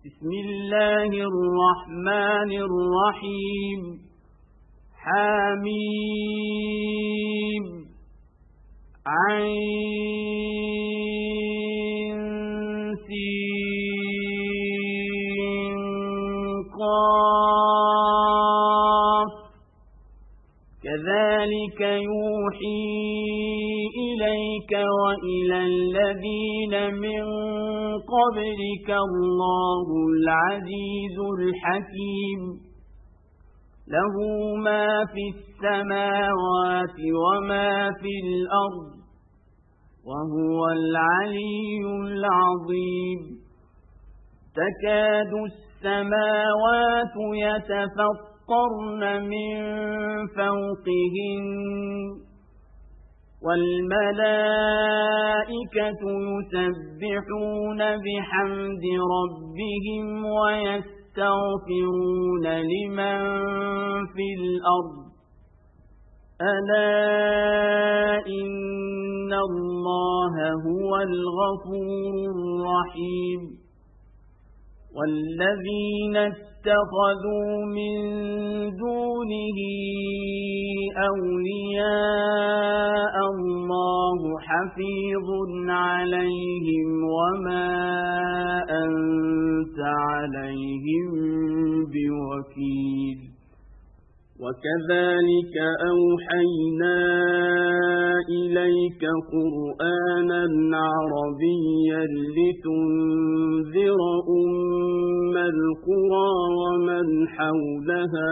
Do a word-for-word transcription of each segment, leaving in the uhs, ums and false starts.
بسم الله الرحمن الرحيم حميم عين سين قاف كذلك يوحي إليك وإلى الذين من قبلك الله العزيز الحكيم له ما في السماوات وما في الأرض وهو العلي العظيم تكاد السماوات يتفطرن من فوقهن والملائكة يسبحون بحمد ربهم ويستغفرون لمن في الأرض ألا إن الله هو الغفور الرحيم والذين اتخذوا من دونه أولياء الله حفيظ عليهم وما أنت عليهم بوكيل وكذلك أوحينا إليك قرآنا عربيا لتنذر أم القرى ومن حولها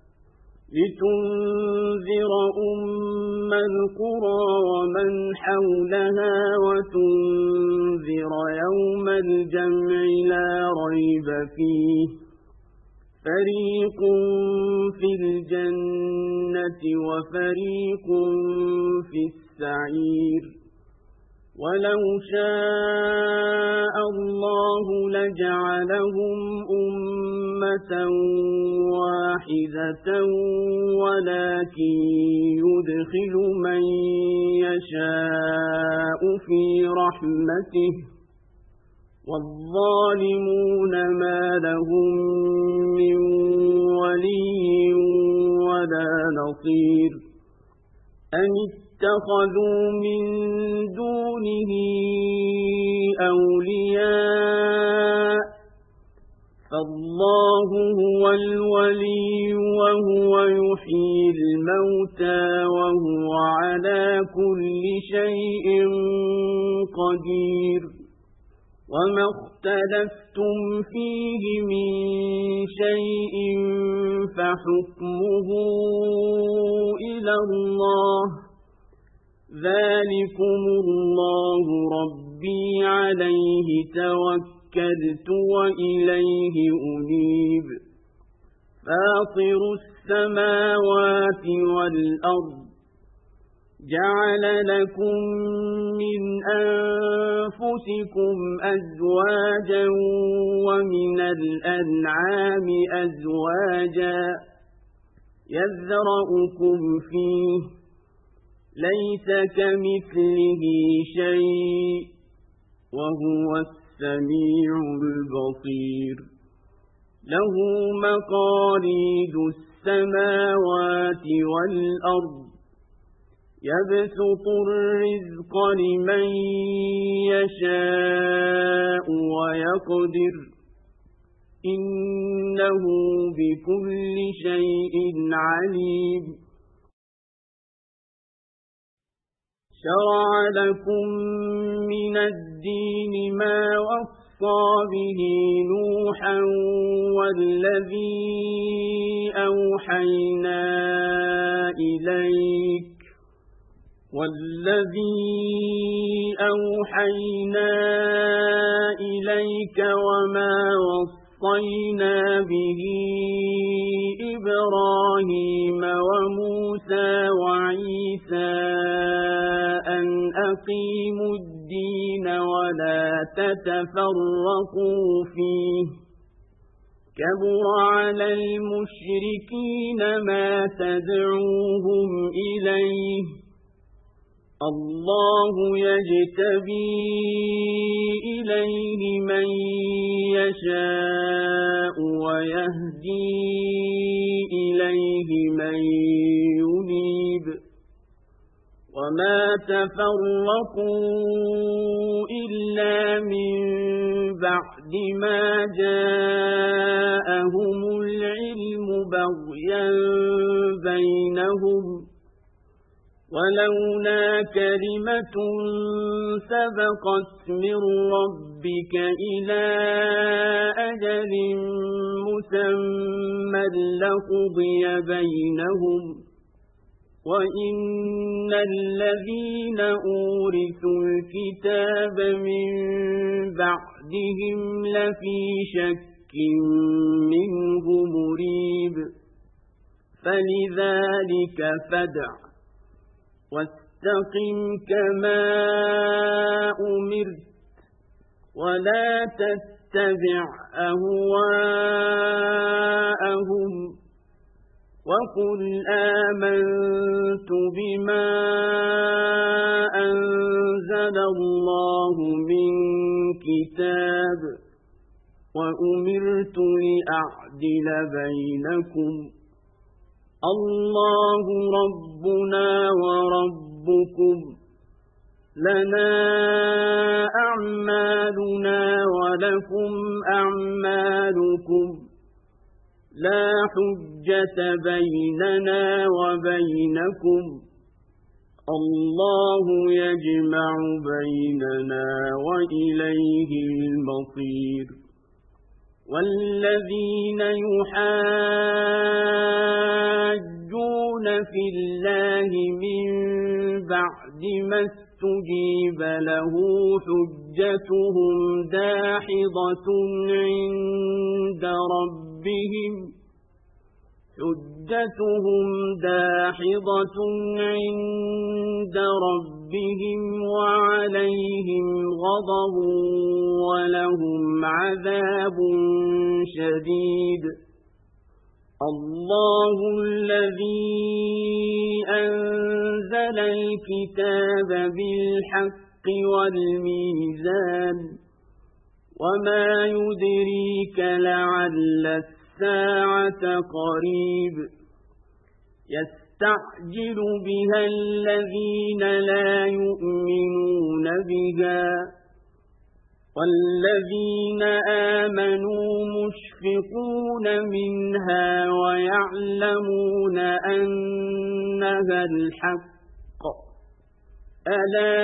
لتنذر أم القرى ومن حولها وتنذر يوم الجمع لا ريب فيه فريق في الجنة وفريق في السعير ولو شاء الله لجعلهم أمة واحدة ولكن يدخل من يشاء في رحمته والظالمون ما لهم من ولي ولا نصير أم اتخذوا من دونه أولياء فالله هو الولي وهو يحيي الموتى وهو على كل شيء قدير وما اختلفتم فيه من شيء فحكمه إلى الله ذلكم الله ربي عليه توكلت وإليه أنيب فاطر السماوات والأرض جعل لكم من أنفسكم أزواجا ومن الأنعام أزواجا يذرأكم فيه ليس كمثله شيء وهو السميع البصير له مقاليد السماوات والأرض يبسط الرزق لمن يشاء ويقدر إنه بكل شيء عليم شرع لكم من الدين ما وصى به نوحا والذي أوحينا إليك والذي أوحينا إليك وما وصينا به إبراهيم وموسى وعيسى أن أقيموا الدين ولا تتفرقوا فيه كبر على المشركين ما تدعوهم إليه الله يجتبي إليه من يشاء ويهدي إليه من ينيب وما تفرقوا إلا من بعد ما جاءهم العلم بغيا بينهم ولولا كلمة سبقت من ربك إلى أجل مسمى لقضي بينهم وإن الذين أورثوا الكتاب من بعدهم لفي شك منه مريب فلذلك فادع واستقم كما أمرت ولا تتبع أهواءهم وقل آمنت بما أنزل الله من كتاب وأمرت لأعدل بينكم الله ربنا وربكم لنا أعمالنا ولكم أعمالكم لا حجة بيننا وبينكم الله يجمع بيننا وإليه المصير والذين يحاجون في الله من بعد ما استجيب له حجتهم داحضة عند ربهم حجتهم داحضة عند ربهم وعليهم غضب ولهم عذاب شديد الله الذي أنزل الكتاب بالحق والميزان وما يدريك لعل الساعة قريب يستعجل بها الذين لا يؤمنون بها والذين آمنوا مشفقون منها ويعلمون أنها الحق ألا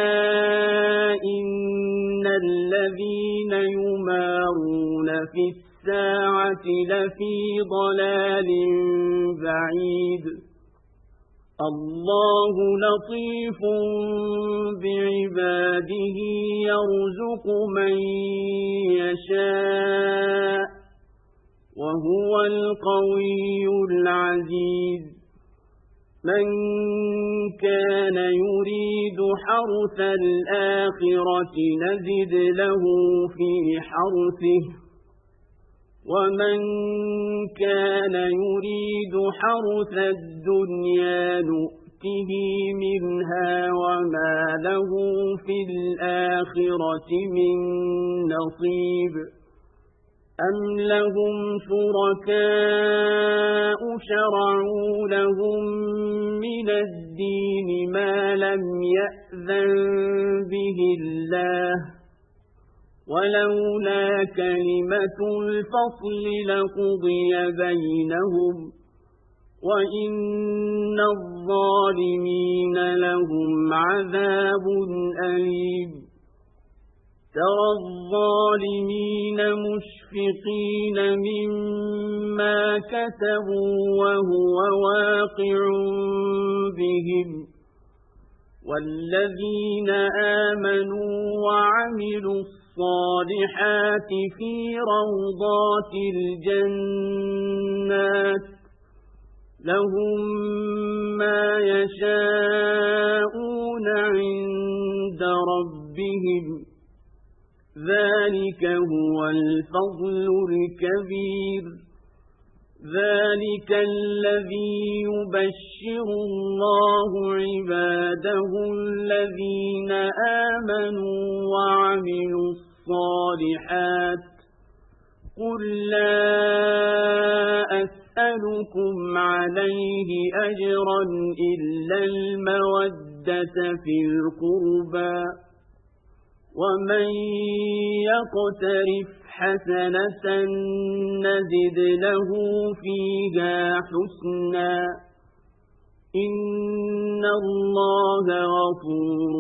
إن الذين يمارون في الساعة لفي ضلال بعيد الله لطيف بعباده يرزق من يشاء وهو القوي العزيز من كان يريد حرث الآخرة نزد له في حرثه ومن كان يريد حرث الدنيا نؤته منها وما له في الآخرة من نصيب أم لهم شركاء شرعوا لهم من الدين ما لم يأذن به الله ولولا كلمة الفصل لقضي بينهم وإن الظالمين لهم عذاب أليم ترى الظالمين مشفقين مما كسبوا وهو واقع بهم والذين آمنوا وعملوا الصالحات في روضات الجنات لهم ما يشاءون عند ربهم ذلك هو الفضل الكبير ذلك الذي يبشر الله عباده الذين آمنوا وعملوا الصالحات قل لا أسألكم عليه أجرا إلا المودة في القربى ومن يقترف حسنة نزد له فيها حسنا إن الله غفور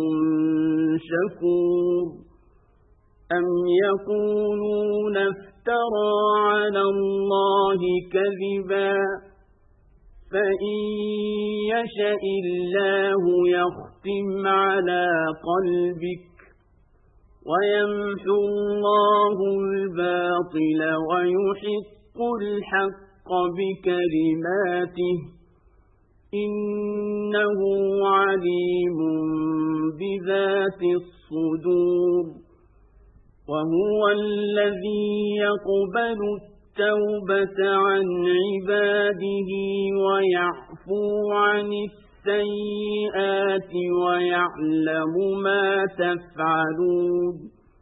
شكور أم يقولون افترى على الله كذبا فإن يشاء الله يختم على قلبك ويمحو الله الباطل ويحق الحق بكلماته إنه عليم بذات الصدور وهو الذي يقبل التوبة عن عباده ويعفو عن السيئات ويعلم ما تفعلون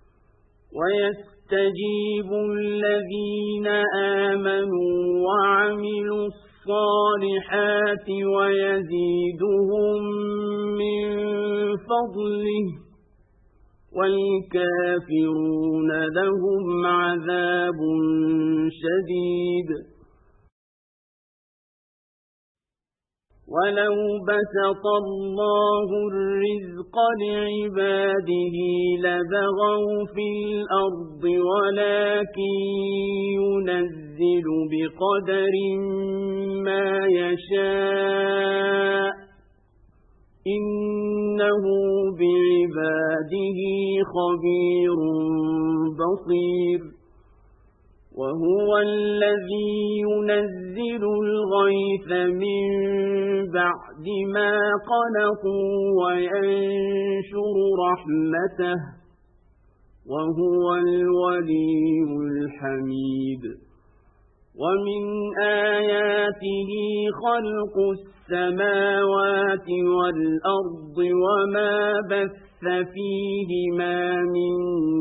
ويستجيب الذين آمنوا وعملوا الصالحات ويزيدهم من فضله والكافرون لهم عذاب شديد ولو بسط الله الرزق لعباده لبغوا في الأرض ولكن ينزل بقدر ما يشاء إنه بعباده خبير بصير وهو الذي ينزل الغيث من بعد ما قنطوا وينشر رحمته وهو الولي الحميد ومن آياته خلق السماوات والأرض وما بث فيهما من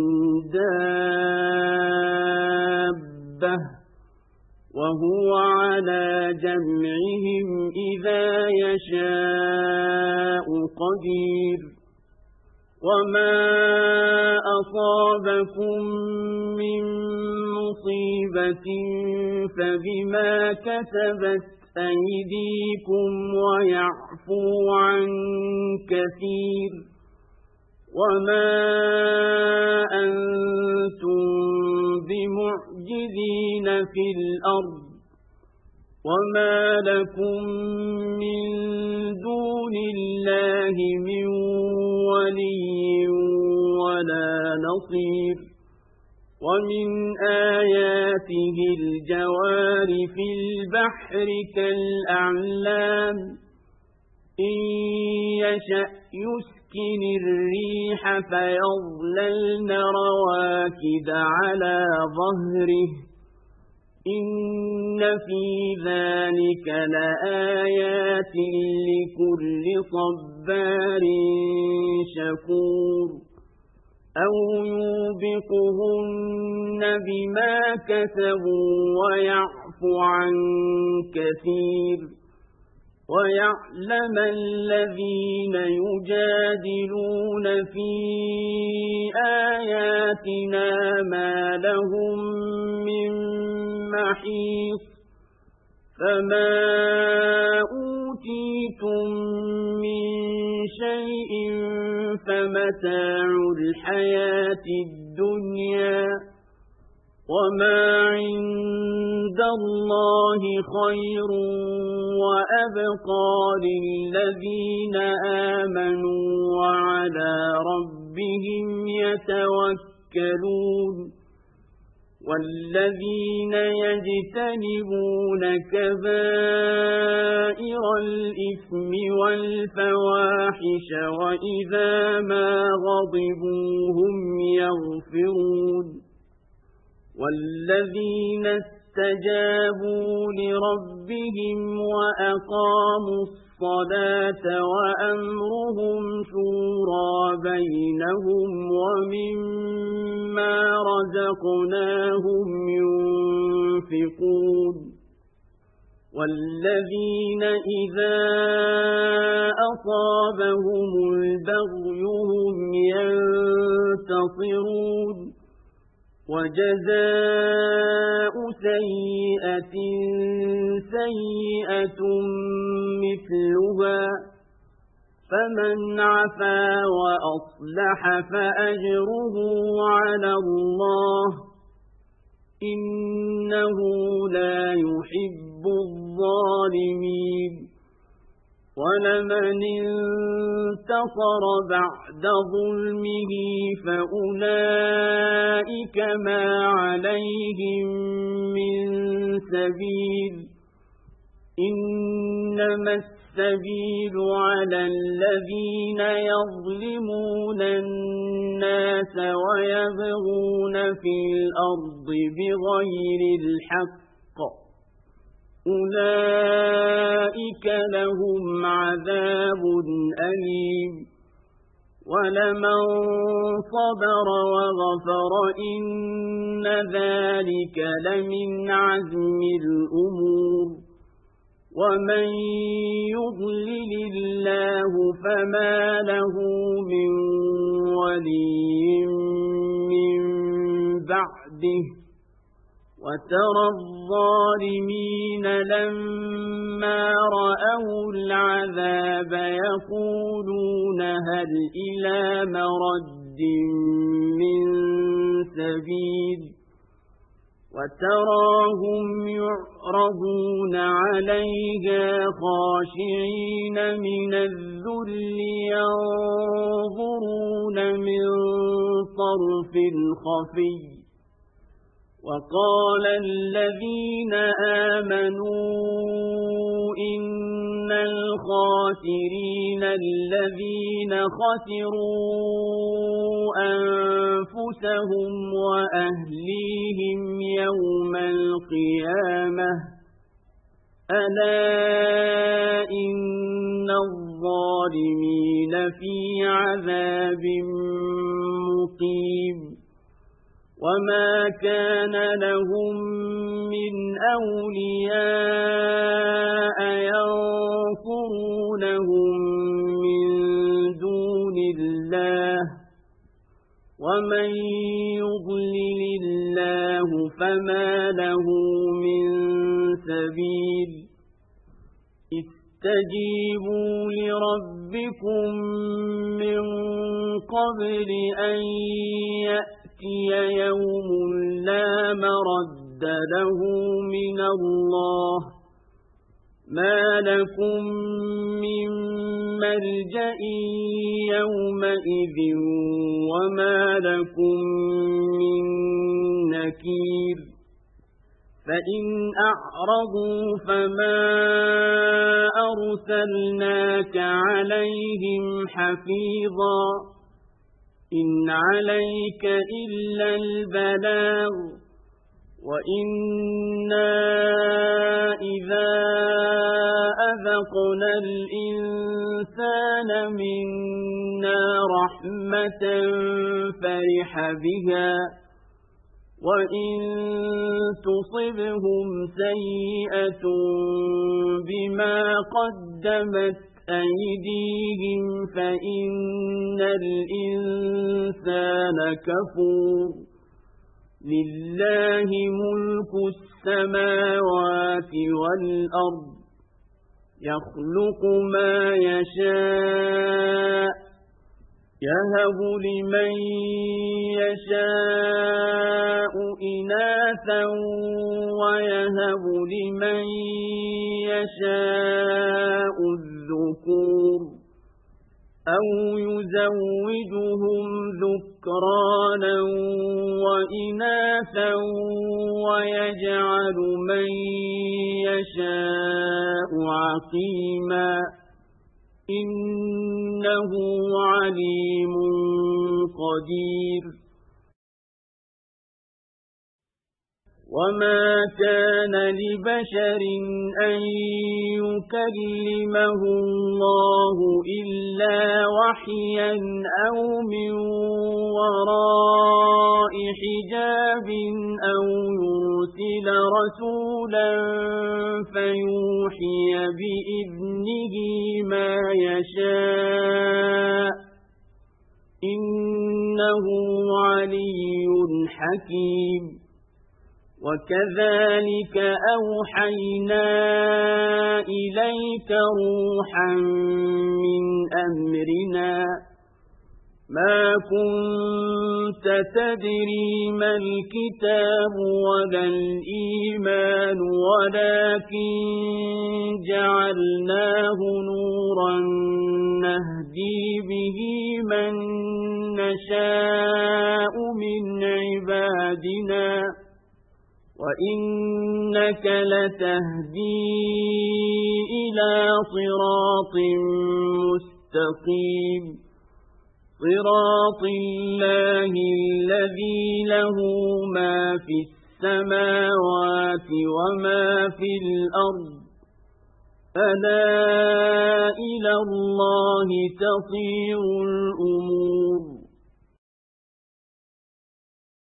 دابة وهو على جمعهم إذا يشاء قدير وما أصابكم من مصيبة فبما كسبت أيديكم ويعفو عن كثير وما أنتم بمعجزين في الأرض وما لكم من دون الله من ولي ولا نصير ومن آياته الجوار في البحر كالأعلام إن يشأ يسكن الريح فيظللن رواكد على ظهره إن في ذلك لآيات لكل صبار شكور أو يوبقهن بما كسبوا ويعفو عن كثير ويعلم الذين يجادلون في آياتنا ما لهم من محيص فما أوتيتم من شيء فمتاع الحياة الدنيا وما عند الله خير وأبقى للذين آمنوا وعلى ربهم يتوكلون والذين يجتنبون كبائر الإثم والفواحش وإذا ما غضبوا هم يغفرون والذين استجابوا لربهم وأقاموا الصلاة وأمرهم شورى بينهم ومما رزقناهم ينفقون والذين إذا أصابهم البغي هم ينتصرون وجزاء سيئة سيئة مثلها فمن عفا وأصلح فأجره على الله إنه لا يحب الظالمين ولمن انتصر بعد ظلمه فأولئك ما عليهم من سبيل إنما السبيل على الذين يظلمون الناس ويبغون في الأرض بغير الحق أولئك لهم عذاب أليم ولمن صبر وغفر إن ذلك لمن عزم الأمور ومن يضلل الله فما له من ولي من بعده وترى الظالمين لما رأوا العذاب يقولون هل إلى مرد من سبيل وتراهم يعرضون عليها خاشعين من الذل ينظرون من طرف خفي وقال الذين آمنوا إن الخاسرين الذين خسروا أنفسهم وأهليهم يوم القيامة ألا إن الظالمين في عذاب مقيم وما كان لهم من أولياء ينصرونهم من دون الله ومن يضلل الله فما له من سبيل استجيبوا لربكم من قبل أن يأتي يوم لا مرد له من الله ما لكم من ملجأ يومئذ وما لكم من نكير فإن أعرضوا فما أرسلناك عليهم حفيظا إن عليك إلا البلاغ وإنا إذا أذقنا الإنسان منا رحمة فرح بها وإن تصبهم سيئة بما قدمت أيديهم فإن الإنسان كفور لله ملك السماوات والأرض يخلق ما يشاء يهب لمن يشاء إناثا ويهب لمن يشاء الذكور أو يزوجهم ذكرانا وإناثا ويجعل من يشاء عقيما إنه عليم قدير وما كان لبشر أن يكلمه الله إلا وحيا أو من وراء حجاب أو يرسل رسولا فيوحي بإذنه ما يشاء إنه علي حكيم وكذلك أوحينا إليك روحا من أمرنا ما كنت تدري ما الكتاب ولا الإيمان ولكن جعلناه نورا نهدي به من نشاء من عبادنا وإنك لتهدي إلى صراط مستقيم صراط الله الذي له ما في السماوات وما في الأرض ألا إلى الله تصير الأمور